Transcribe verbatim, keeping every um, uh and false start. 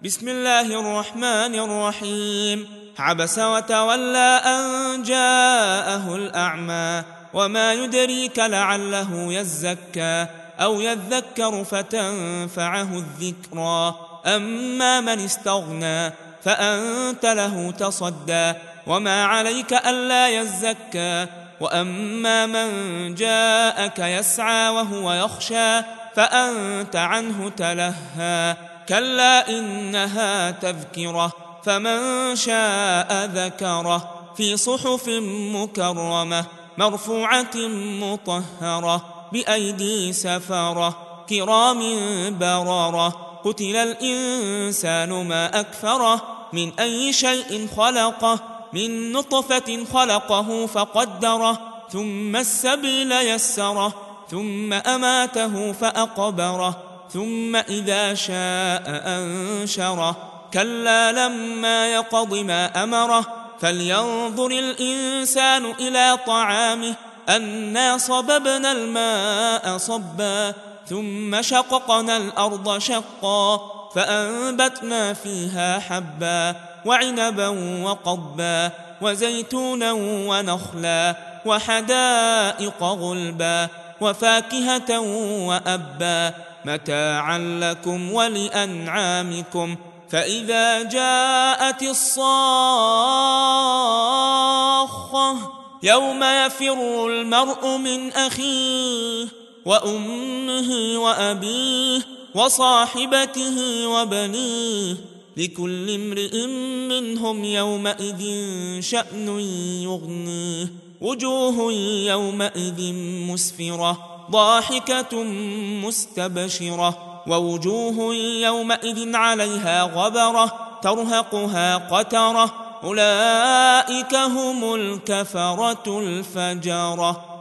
بسم الله الرحمن الرحيم. عبس وتولى أن جاءه الأعمى وما يدريك لعله يزكى أو يذكر فتنفعه الذكرى أما من استغنى فأنت له تصدى وما عليك ألا يزكى وأما من جاءك يسعى وهو يخشى فأنت عنه تلهى كلا إنها تذكرة فمن شاء ذكره في صحف مكرمة مرفوعة مطهرة بأيدي سفرة كرام بررة قتل الإنسان ما أكفره من أي شيء خلقه من نطفة خلقه فقدره ثم السبيل يسره ثم أماته فأقبره ثم إذا شاء أنشره كلا لما يقض ما أمره فلينظر الإنسان إلى طعامه أنا صببنا الماء صبا ثم شققنا الأرض شقا فأنبتنا فيها حبا وعنبا وقبا وزيتونا ونخلا وحدائق غلبا وفاكهة وأبا متاعا لكم ولأنعامكم فإذا جاءت الصاخة يوم يفر المرء من أخيه وأمه وأبيه وصاحبته وبنيه لكل امرئ منهم يومئذ شأن يغنيه وجوه يومئذ مسفرة ضاحكة مستبشرة ووجوه يومئذ عليها غبرة ترهقها قترة أولئك هم الكفرة الفجرة.